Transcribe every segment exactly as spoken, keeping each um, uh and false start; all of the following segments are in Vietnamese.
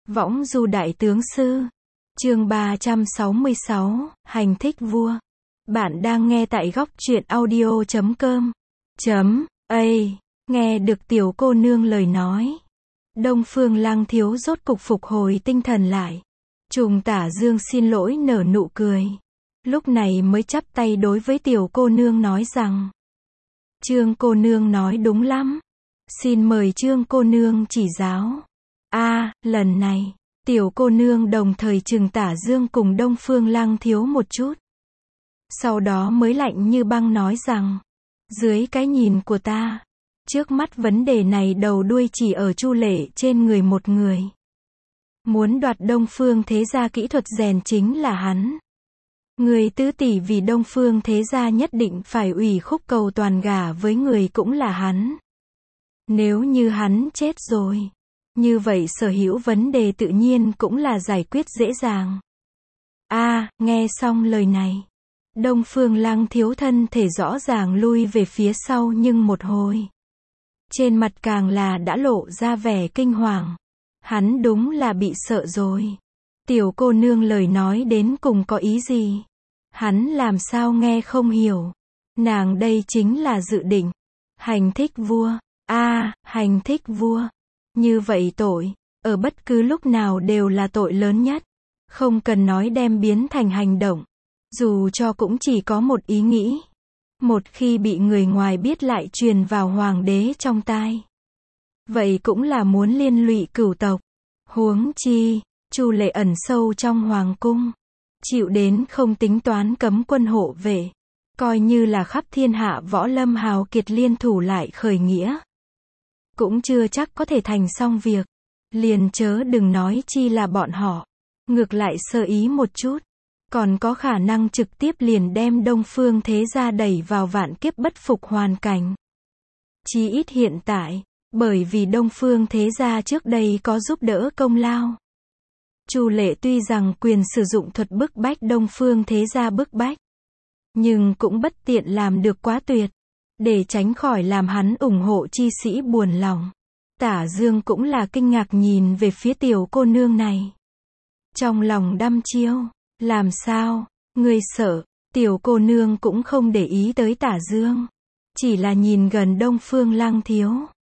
Võng du đại tướng sư. Chương ba trăm sáu mươi sáu, hành thích vua. Bạn đang nghe tại góc truyện audio chấm com. Chấm, A, nghe được tiểu cô nương lời nói. Đông Phương Lăng Thiếu rốt cục phục hồi tinh thần lại. Trùng Tả Dương xin lỗi nở nụ cười. Lúc này mới chắp tay đối với tiểu cô nương nói rằng. Trương cô nương nói đúng lắm. Xin mời Trương cô nương chỉ giáo. A, lần này, tiểu cô nương đồng thời trừng Tả Dương cùng Đông Phương Lăng Thiếu một chút. Sau đó mới lạnh như băng nói rằng, dưới cái nhìn của ta, trước mắt vấn đề này đầu đuôi chỉ ở Chu Lệ trên người một người. Muốn đoạt Đông Phương Thế Gia kỹ thuật rèn chính là hắn. Người tứ tỷ vì Đông Phương Thế Gia nhất định phải ủy khúc cầu toàn gả với người cũng là hắn. Nếu như hắn chết rồi, như vậy sở hữu vấn đề tự nhiên cũng là giải quyết dễ dàng. A, nghe xong lời này, Đông Phương Lăng Thiếu thân thể rõ ràng lui về phía sau nhưng một hồi. Trên mặt càng là đã lộ ra vẻ kinh hoàng. Hắn đúng là bị sợ rồi. Tiểu cô nương lời nói đến cùng có ý gì? Hắn làm sao nghe không hiểu. Nàng đây chính là dự định. Hành thích vua. A, hành thích vua. Như vậy tội, ở bất cứ lúc nào đều là tội lớn nhất. Không cần nói đem biến thành hành động. Dù cho cũng chỉ có một ý nghĩ. Một khi bị người ngoài biết lại truyền vào hoàng đế trong tai. Vậy cũng là muốn liên lụy cửu tộc. Huống chi, Chu Lệ ẩn sâu trong hoàng cung. Chịu đến không tính toán cấm quân hộ vệ. Coi như là khắp thiên hạ võ lâm hào kiệt liên thủ lại khởi nghĩa. Cũng chưa chắc có thể thành xong việc. Liền chớ đừng nói chi là bọn họ. Ngược lại sơ ý một chút. Còn có khả năng trực tiếp liền đem Đông Phương Thế Gia đẩy vào vạn kiếp bất phục hoàn cảnh. Chí ít hiện tại, bởi vì Đông Phương Thế Gia trước đây có giúp đỡ công lao. Chu Lệ tuy rằng quyền sử dụng thuật bức bách Đông Phương Thế Gia bức bách, nhưng cũng bất tiện làm được quá tuyệt, để tránh khỏi làm hắn ủng hộ chi sĩ buồn lòng. Tả Dương cũng là kinh ngạc nhìn về phía tiểu cô nương này. Trong lòng đăm chiêu. Làm sao? Ngươi sợ? Tiểu cô nương cũng không để ý tới Tả Dương. Chỉ là nhìn gần Đông Phương Lăng Thiếu.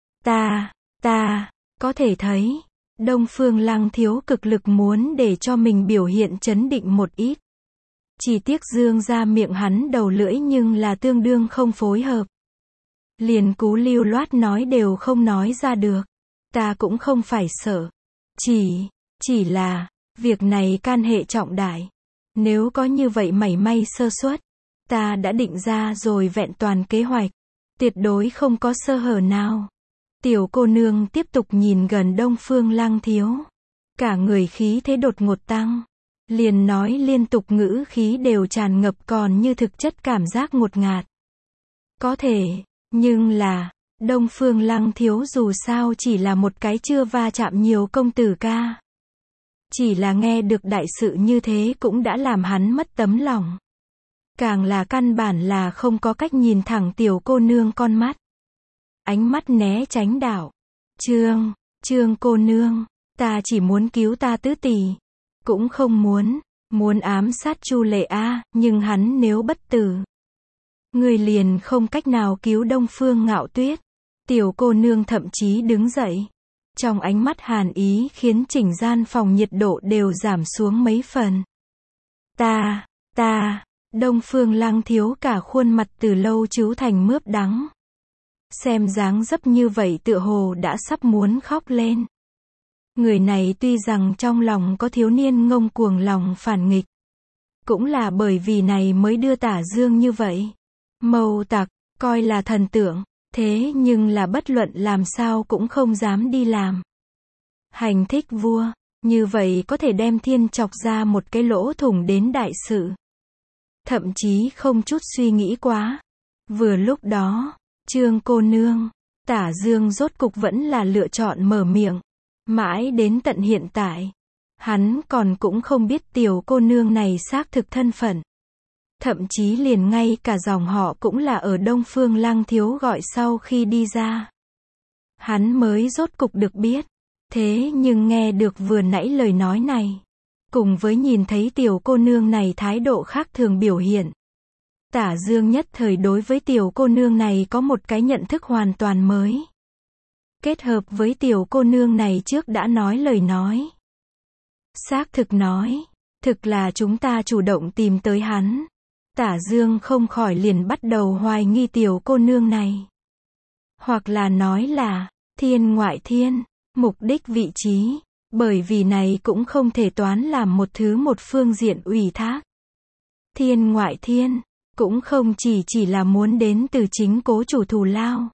Ta, ta, có thể thấy. Đông Phương Lăng Thiếu cực lực muốn để cho mình biểu hiện trấn định một ít. Chỉ tiếc Dương ra miệng hắn đầu lưỡi nhưng là tương đương không phối hợp. Liền cú lưu loát nói đều không nói ra được. Ta cũng không phải sợ. Chỉ, chỉ là, việc này can hệ trọng đại. Nếu có như vậy mảy may sơ suất, ta đã định ra rồi vẹn toàn kế hoạch. Tuyệt đối không có sơ hở nào. Tiểu cô nương tiếp tục nhìn gần Đông Phương Lăng Thiếu. Cả người khí thế đột ngột tăng. Liền nói liên tục ngữ khí đều tràn ngập còn như thực chất cảm giác ngột ngạt. Có thể, nhưng là, Đông Phương Lăng Thiếu dù sao chỉ là một cái chưa va chạm nhiều công tử ca. Chỉ là nghe được đại sự như thế cũng đã làm hắn mất tấm lòng. Càng là căn bản là không có cách nhìn thẳng tiểu cô nương con mắt. Ánh mắt né tránh đảo. Trương, Trương cô nương, ta chỉ muốn cứu ta tứ tỷ. Cũng không muốn, muốn ám sát Chu Lệ a, nhưng hắn nếu bất tử. Người liền không cách nào cứu Đông Phương Ngạo Tuyết. Tiểu cô nương thậm chí đứng dậy. Trong ánh mắt hàn ý khiến chỉnh gian phòng nhiệt độ đều giảm xuống mấy phần. Ta, ta, Đông Phương Lăng Thiếu cả khuôn mặt từ lâu trứu thành mướp đắng. Xem dáng dấp như vậy tựa hồ đã sắp muốn khóc lên. Người này tuy rằng trong lòng có thiếu niên ngông cuồng lòng phản nghịch. Cũng là bởi vì này mới đưa Tả Dương như vậy. Mâu tặc, coi là thần tượng. Thế nhưng là bất luận làm sao cũng không dám đi làm. Hành thích vua, như vậy có thể đem thiên chọc ra một cái lỗ thủng đến đại sự. Thậm chí không chút suy nghĩ quá. Vừa lúc đó, Trương cô nương, Tả Dương rốt cục vẫn là lựa chọn mở miệng. Mãi đến tận hiện tại, hắn còn cũng không biết tiểu cô nương này xác thực thân phận. Thậm chí liền ngay cả dòng họ cũng là ở Đông Phương Lăng Thiếu gọi sau khi đi ra. Hắn mới rốt cục được biết. Thế nhưng nghe được vừa nãy lời nói này, cùng với nhìn thấy tiểu cô nương này thái độ khác thường biểu hiện, Tả Dương nhất thời đối với tiểu cô nương này có một cái nhận thức hoàn toàn mới. Kết hợp với tiểu cô nương này trước đã nói lời nói. Xác thực nói, thực là chúng ta chủ động tìm tới hắn. Tả Dương không khỏi liền bắt đầu hoài nghi tiểu cô nương này. Hoặc là nói là, thiên ngoại thiên, mục đích vị trí, bởi vì này cũng không thể toán làm một thứ một phương diện ủy thác. Thiên ngoại thiên, cũng không chỉ chỉ là muốn đến từ chính cố chủ thù lao,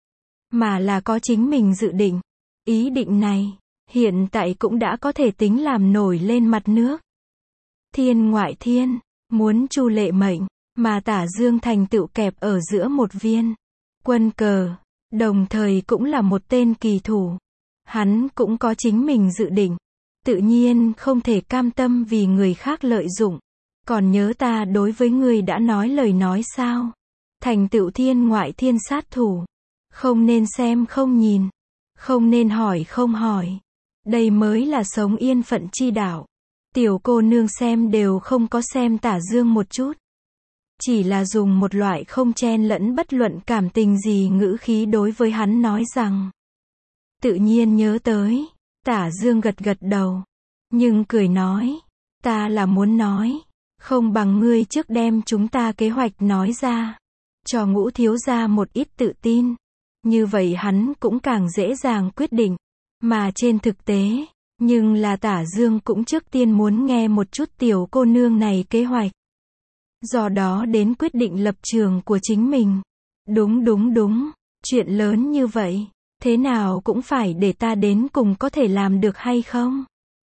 mà là có chính mình dự định. Ý định này, hiện tại cũng đã có thể tính làm nổi lên mặt nước. Thiên ngoại thiên, muốn Chu Lệ mệnh, mà Tả Dương thành tựu kẹp ở giữa một viên quân cờ, đồng thời cũng là một tên kỳ thủ. Hắn cũng có chính mình dự định, tự nhiên không thể cam tâm vì người khác lợi dụng. Còn nhớ ta đối với ngươi đã nói lời nói sao? Thành tựu thiên ngoại thiên sát thủ, không nên xem không nhìn, không nên hỏi không hỏi. Đây mới là sống yên phận chi đạo. Tiểu cô nương xem đều không có xem Tả Dương một chút, chỉ là dùng một loại không chen lẫn bất luận cảm tình gì ngữ khí đối với hắn nói rằng. Tự nhiên nhớ tới, Tả Dương gật gật đầu, nhưng cười nói, ta là muốn nói, không bằng ngươi trước đem chúng ta kế hoạch nói ra, cho Ngũ thiếu gia một ít tự tin, như vậy hắn cũng càng dễ dàng quyết định, mà trên thực tế, nhưng là Tả Dương cũng trước tiên muốn nghe một chút tiểu cô nương này kế hoạch, do đó đến quyết định lập trường của chính mình. Đúng đúng đúng, chuyện lớn như vậy, thế nào cũng phải để ta đến cùng có thể làm được hay không?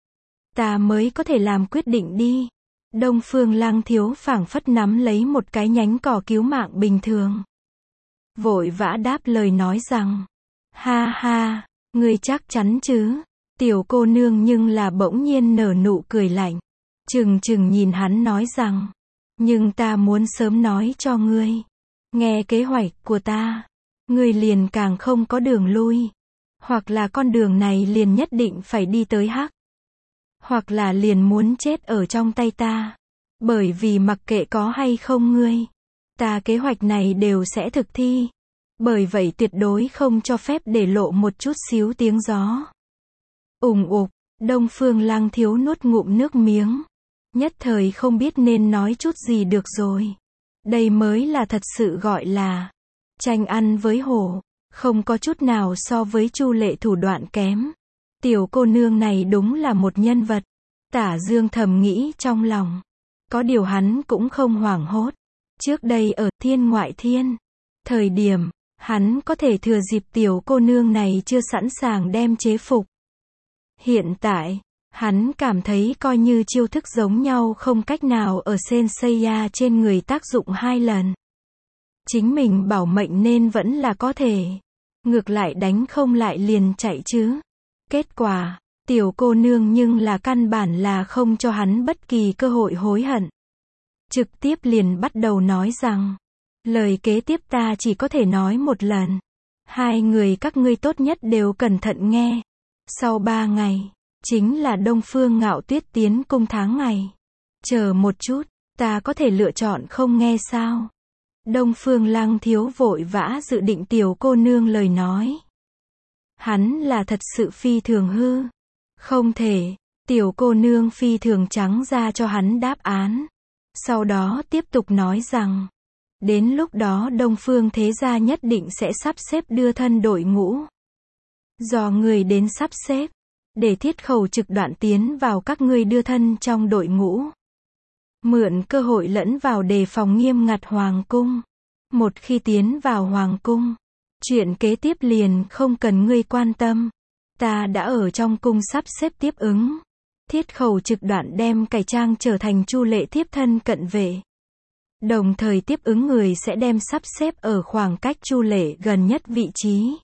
Ta mới có thể làm quyết định đi. Đông Phương Lang thiếu phảng phất nắm lấy một cái nhánh cỏ cứu mạng bình thường. Vội vã đáp lời nói rằng, ha ha, ngươi chắc chắn chứ? Tiểu cô nương nhưng là bỗng nhiên nở nụ cười lạnh, chừng chừng nhìn hắn nói rằng, nhưng ta muốn sớm nói cho ngươi, nghe kế hoạch của ta, ngươi liền càng không có đường lui, hoặc là con đường này liền nhất định phải đi tới hắc, hoặc là liền muốn chết ở trong tay ta, bởi vì mặc kệ có hay không ngươi, ta kế hoạch này đều sẽ thực thi, bởi vậy tuyệt đối không cho phép để lộ một chút xíu tiếng gió. Ùng ục, Đông Phương Lang thiếu nuốt ngụm nước miếng, nhất thời không biết nên nói chút gì được rồi. Đây mới là thật sự gọi là tranh ăn với hổ, không có chút nào so với Chu Lệ thủ đoạn kém. Tiểu cô nương này đúng là một nhân vật. Tả Dương thầm nghĩ trong lòng. Có điều hắn cũng không hoảng hốt. Trước đây ở thiên ngoại thiên, thời điểm, hắn có thể thừa dịp tiểu cô nương này chưa sẵn sàng đem chế phục. Hiện tại, hắn cảm thấy coi như chiêu thức giống nhau không cách nào ở Senseiya trên người tác dụng hai lần. Chính mình bảo mệnh nên vẫn là có thể. Ngược lại đánh không lại liền chạy chứ. Kết quả, tiểu cô nương nhưng là căn bản là không cho hắn bất kỳ cơ hội hối hận. Trực tiếp liền bắt đầu nói rằng, lời kế tiếp ta chỉ có thể nói một lần. Hai người các ngươi tốt nhất đều cẩn thận nghe. Sau ba ngày, chính là Đông Phương Ngạo Tuyết tiến cung tháng ngày. Chờ một chút, ta có thể lựa chọn không nghe sao? Đông Phương Lăng thiếu vội vã dự định tiểu cô nương lời nói. Hắn là thật sự phi thường hư. Không thể, tiểu cô nương phi thường trắng ra cho hắn đáp án. Sau đó tiếp tục nói rằng, đến lúc đó Đông Phương thế gia nhất định sẽ sắp xếp đưa thân đội ngũ. Do người đến sắp xếp, để Thiết Khẩu trực đoạn tiến vào các ngươi đưa thân trong đội ngũ. Mượn cơ hội lẫn vào đề phòng nghiêm ngặt hoàng cung. Một khi tiến vào hoàng cung, chuyện kế tiếp liền không cần ngươi quan tâm. Ta đã ở trong cung sắp xếp tiếp ứng. Thiết Khẩu trực đoạn đem cải trang trở thành Chu Lệ thiếp thân cận vệ. Đồng thời tiếp ứng người sẽ đem sắp xếp ở khoảng cách Chu Lệ gần nhất vị trí.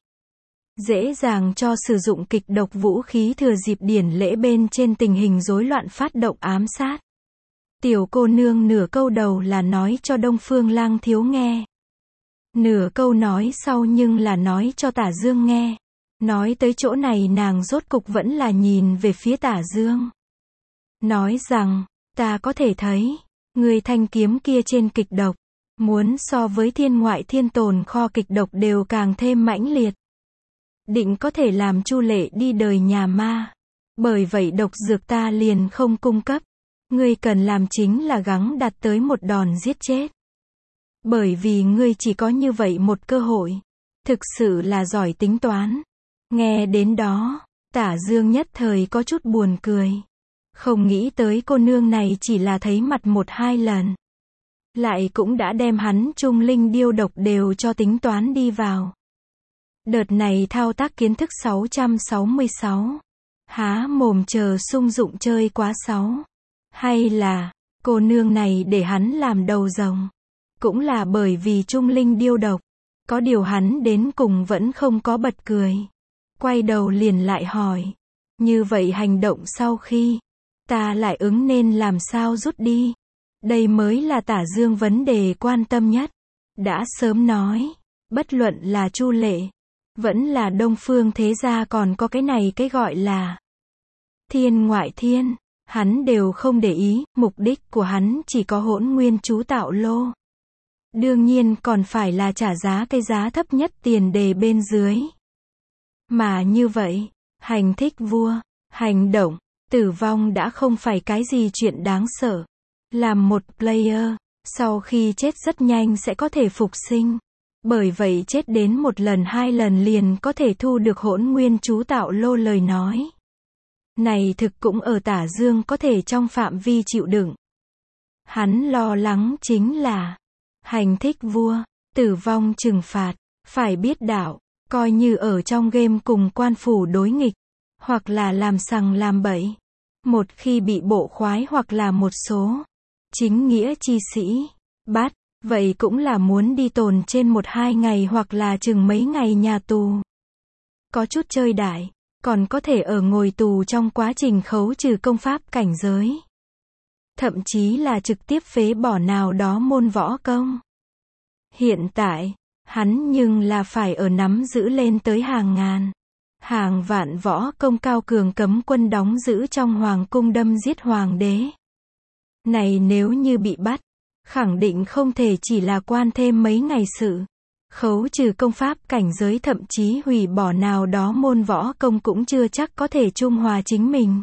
Dễ dàng cho sử dụng kịch độc vũ khí thừa dịp điển lễ bên trên tình hình rối loạn phát động ám sát. Tiểu cô nương nửa câu đầu là nói cho Đông Phương Lang thiếu nghe. Nửa câu nói sau nhưng là nói cho Tả Dương nghe. Nói tới chỗ này nàng rốt cục vẫn là nhìn về phía Tả Dương. Nói rằng, ta có thể thấy, người thanh kiếm kia trên kịch độc, muốn so với thiên ngoại thiên tồn kho kịch độc đều càng thêm mãnh liệt. Định có thể làm Chu Lệ đi đời nhà ma. Bởi vậy độc dược ta liền không cung cấp. Ngươi cần làm chính là gắng đặt tới một đòn giết chết. Bởi vì ngươi chỉ có như vậy một cơ hội. Thực sự là giỏi tính toán. Nghe đến đó, Tả Dương nhất thời có chút buồn cười. Không nghĩ tới cô nương này chỉ là thấy mặt một hai lần. Lại cũng đã đem hắn trung linh điêu độc đều cho tính toán đi vào. Đợt này thao tác kiến thức sáu trăm sáu mươi sáu. Há mồm chờ sung dụng chơi quá sáu. Hay là, cô nương này để hắn làm đầu rồng. Cũng là bởi vì trung linh điêu độc. Có điều hắn đến cùng vẫn không có bật cười. Quay đầu liền lại hỏi. Như vậy hành động sau khi, ta lại ứng nên làm sao rút đi. Đây mới là Tả Dương vấn đề quan tâm nhất. Đã sớm nói, bất luận là Chu Lệ, vẫn là Đông Phương Thế Gia còn có cái này cái gọi là thiên ngoại thiên, hắn đều không để ý, mục đích của hắn chỉ có hỗn nguyên chú tạo lô. Đương nhiên còn phải là trả giá cái giá thấp nhất tiền đề bên dưới. Mà như vậy, hành thích vua, hành động, tử vong đã không phải cái gì chuyện đáng sợ. Làm một player, sau khi chết rất nhanh sẽ có thể phục sinh. Bởi vậy chết đến một lần hai lần liền có thể thu được hỗn nguyên chú tạo lô lời nói. Này thực cũng ở Tả Dương có thể trong phạm vi chịu đựng. Hắn lo lắng chính là hành thích vua, tử vong trừng phạt, phải biết đạo, coi như ở trong game cùng quan phủ đối nghịch, hoặc là làm sằng làm bậy. Một khi bị bộ khoái hoặc là một số chính nghĩa chi sĩ bắt, vậy cũng là muốn đi tồn trên một hai ngày hoặc là chừng mấy ngày nhà tù. Có chút chơi đại, còn có thể ở ngồi tù trong quá trình khấu trừ công pháp cảnh giới. Thậm chí là trực tiếp phế bỏ nào đó môn võ công. Hiện tại, hắn nhưng là phải ở nắm giữ lên tới hàng ngàn, hàng vạn võ công cao cường cấm quân đóng giữ trong hoàng cung đâm giết hoàng đế. Này nếu như bị bắt, khẳng định không thể chỉ là quan thêm mấy ngày sự. Khấu trừ công pháp cảnh giới thậm chí hủy bỏ nào đó môn võ công cũng chưa chắc có thể trung hòa chính mình.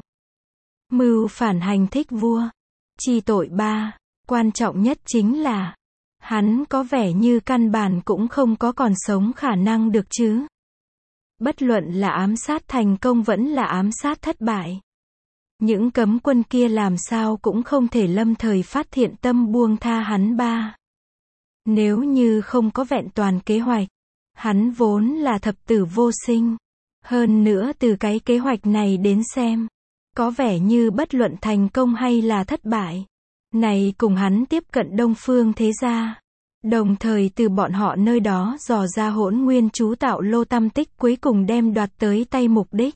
Mưu phản hành thích vua. Chi tội ba. Quan trọng nhất chính là, hắn có vẻ như căn bản cũng không có còn sống khả năng được chứ. Bất luận là ám sát thành công vẫn là ám sát thất bại. Những cấm quân kia làm sao cũng không thể lâm thời phát thiện tâm buông tha hắn ba. Nếu như không có vẹn toàn kế hoạch, hắn vốn là thập tử vô sinh. Hơn nữa từ cái kế hoạch này đến xem, có vẻ như bất luận thành công hay là thất bại, này cùng hắn tiếp cận Đông Phương Thế Gia, đồng thời từ bọn họ nơi đó dò ra hỗn nguyên chú tạo lô tâm tích cuối cùng đem đoạt tới tay mục đích.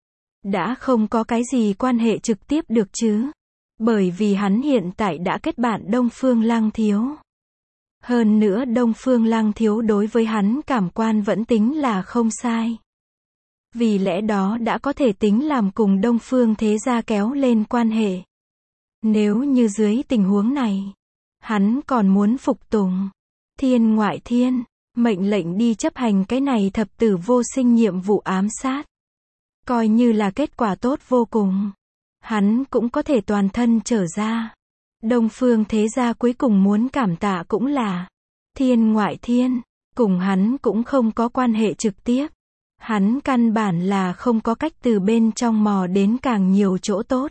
Đã không có cái gì quan hệ trực tiếp được chứ. Bởi vì hắn hiện tại đã kết bạn Đông Phương Lăng Thiếu. Hơn nữa Đông Phương Lăng Thiếu đối với hắn cảm quan vẫn tính là không sai. Vì lẽ đó đã có thể tính làm cùng Đông Phương Thế Gia kéo lên quan hệ. Nếu như dưới tình huống này, hắn còn muốn phục tùng thiên ngoại thiên, mệnh lệnh đi chấp hành cái này thập tử vô sinh nhiệm vụ ám sát. Coi như là kết quả tốt vô cùng. Hắn cũng có thể toàn thân trở ra. Đông Phương Thế Gia cuối cùng muốn cảm tạ cũng là thiên ngoại thiên, cùng hắn cũng không có quan hệ trực tiếp. Hắn căn bản là không có cách từ bên trong mò đến càng nhiều chỗ tốt.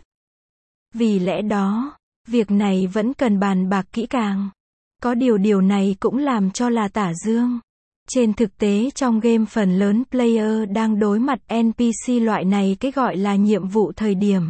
Vì lẽ đó, việc này vẫn cần bàn bạc kỹ càng. Có điều điều này cũng làm cho là Tả Dương. Trên thực tế trong game phần lớn player đang đối mặt en pê xê loại này cái gọi là nhiệm vụ thời điểm.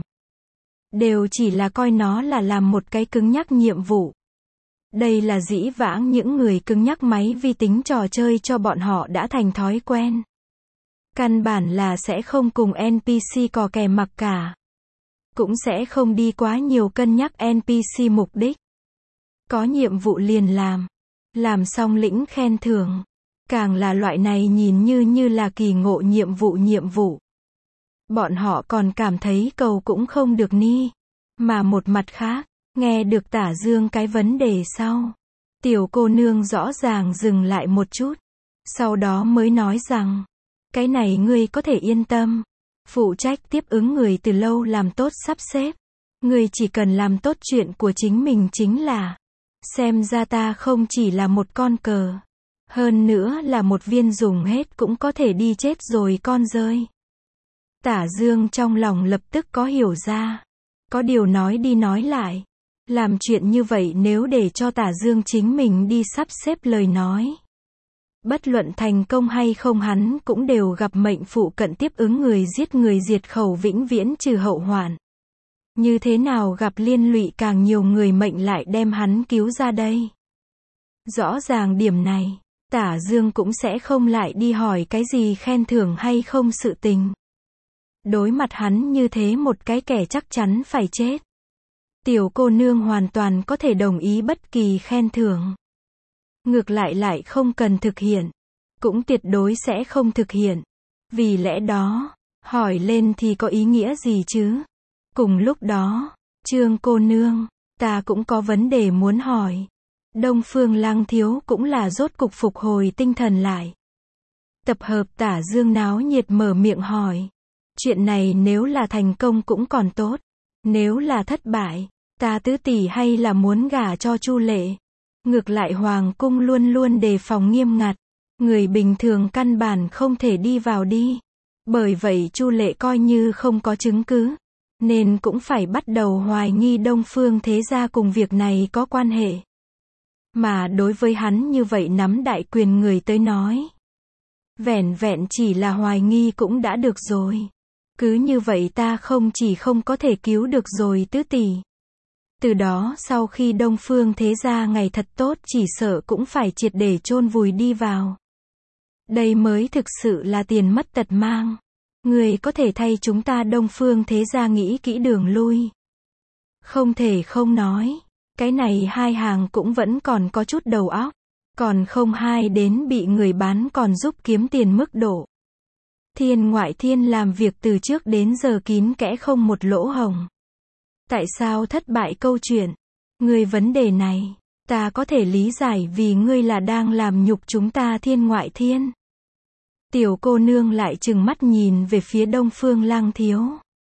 Đều chỉ là coi nó là làm một cái cứng nhắc nhiệm vụ. Đây là dĩ vãng những người cứng nhắc máy vi tính trò chơi cho bọn họ đã thành thói quen. Căn bản là sẽ không cùng en pê xê cò kè mặc cả. Cũng sẽ không đi quá nhiều cân nhắc en pê xê mục đích. Có nhiệm vụ liền làm. Làm xong lĩnh khen thưởng. Càng là loại này nhìn như như là kỳ ngộ nhiệm vụ nhiệm vụ. Bọn họ còn cảm thấy cầu cũng không được ni. Mà một mặt khác, nghe được Tả Dương cái vấn đề sau. Tiểu cô nương rõ ràng dừng lại một chút. Sau đó mới nói rằng, cái này ngươi có thể yên tâm. Phụ trách tiếp ứng người từ lâu làm tốt sắp xếp. Ngươi chỉ cần làm tốt chuyện của chính mình chính là. Xem ra ta không chỉ là một con cờ. Hơn nữa là một viên dùng hết cũng có thể đi chết rồi con rơi. Tả Dương trong lòng lập tức có hiểu ra. Có điều nói đi nói lại. Làm chuyện như vậy nếu để cho Tả Dương chính mình đi sắp xếp lời nói. Bất luận thành công hay không hắn cũng đều gặp mệnh phụ cận tiếp ứng người giết người diệt khẩu vĩnh viễn trừ hậu hoạn. Như thế nào gặp liên lụy càng nhiều người mệnh lại đem hắn cứu ra đây. Rõ ràng điểm này, Tả Dương cũng sẽ không lại đi hỏi cái gì khen thưởng hay không sự tình. Đối mặt hắn như thế một cái kẻ chắc chắn phải chết. Tiểu cô nương hoàn toàn có thể đồng ý bất kỳ khen thưởng. Ngược lại lại không cần thực hiện. Cũng tuyệt đối sẽ không thực hiện. Vì lẽ đó, hỏi lên thì có ý nghĩa gì chứ? Cùng lúc đó, Trương cô nương, ta cũng có vấn đề muốn hỏi. Đông Phương Lăng Thiếu cũng là rốt cục phục hồi tinh thần lại. Tập hợp Tả Dương náo nhiệt mở miệng hỏi. Chuyện này nếu là thành công cũng còn tốt. Nếu là thất bại, ta tứ tỷ hay là muốn gả cho Chu Lệ. Ngược lại Hoàng cung luôn luôn đề phòng nghiêm ngặt. Người bình thường căn bản không thể đi vào đi. Bởi vậy Chu Lệ coi như không có chứng cứ. Nên cũng phải bắt đầu hoài nghi Đông Phương thế gia cùng việc này có quan hệ. Mà đối với hắn như vậy nắm đại quyền người tới nói. Vẻn vẹn chỉ là hoài nghi cũng đã được rồi. Cứ như vậy ta không chỉ không có thể cứu được rồi tứ tỷ. Từ đó sau khi Đông Phương thế gia ngày thật tốt chỉ sợ cũng phải triệt để chôn vùi đi vào. Đây mới thực sự là tiền mất tật mang. Người có thể thay chúng ta Đông Phương thế gia nghĩ kỹ đường lui. Không thể không nói. Cái này hai hàng cũng vẫn còn có chút đầu óc. Còn không hai đến bị người bán còn giúp kiếm tiền mức độ. Thiên ngoại thiên làm việc từ trước đến giờ kín kẽ không một lỗ hổng. Tại sao thất bại câu chuyện? Ngươi vấn đề này, ta có thể lý giải vì ngươi là đang làm nhục chúng ta thiên ngoại thiên. Tiểu cô nương lại trừng mắt nhìn về phía Đông Phương Lăng Thiếu.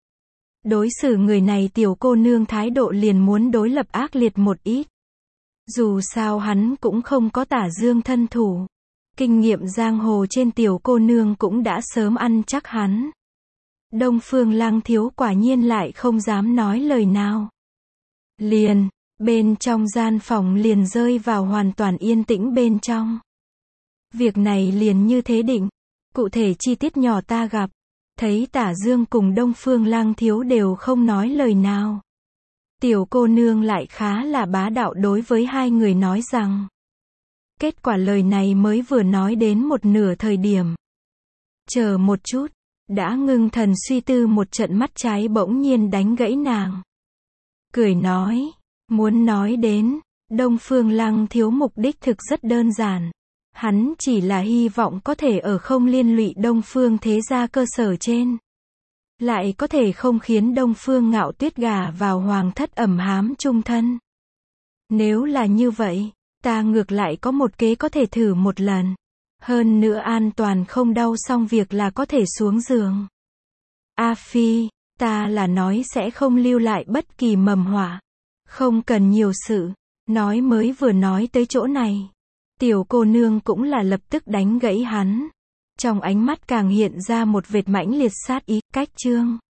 Đối xử người này tiểu cô nương thái độ liền muốn đối lập ác liệt một ít. Dù sao hắn cũng không có Tả Dương thân thủ. Kinh nghiệm giang hồ trên tiểu cô nương cũng đã sớm ăn chắc hắn. Đông Phương Lăng Thiếu quả nhiên lại không dám nói lời nào. Liền, bên trong gian phòng liền rơi vào hoàn toàn yên tĩnh bên trong. Việc này liền như thế định. Cụ thể chi tiết nhỏ ta gặp. Thấy Tả Dương cùng Đông Phương Lăng Thiếu đều không nói lời nào. Tiểu cô nương lại khá là bá đạo đối với hai người nói rằng. Kết quả lời này mới vừa nói đến một nửa thời điểm. Chờ một chút. Đã ngưng thần suy tư một trận mắt trái bỗng nhiên đánh gãy nàng. Cười nói. Muốn nói đến. Đông Phương Lăng Thiếu mục đích thực rất đơn giản. Hắn chỉ là hy vọng có thể ở không liên lụy Đông Phương thế gia cơ sở trên. Lại có thể không khiến Đông Phương Ngạo Tuyết gả vào hoàng thất ẩm hám chung thân. Nếu là như vậy, ta ngược lại có một kế có thể thử một lần. Hơn nữa an toàn không đau xong việc là có thể xuống giường. A Phi, ta là nói sẽ không lưu lại bất kỳ mầm họa. Không cần nhiều sự. Nói mới vừa nói tới chỗ này. Tiểu cô nương cũng là lập tức đánh gãy hắn. Trong ánh mắt càng hiện ra một vệt mãnh liệt sát ý. Cách chương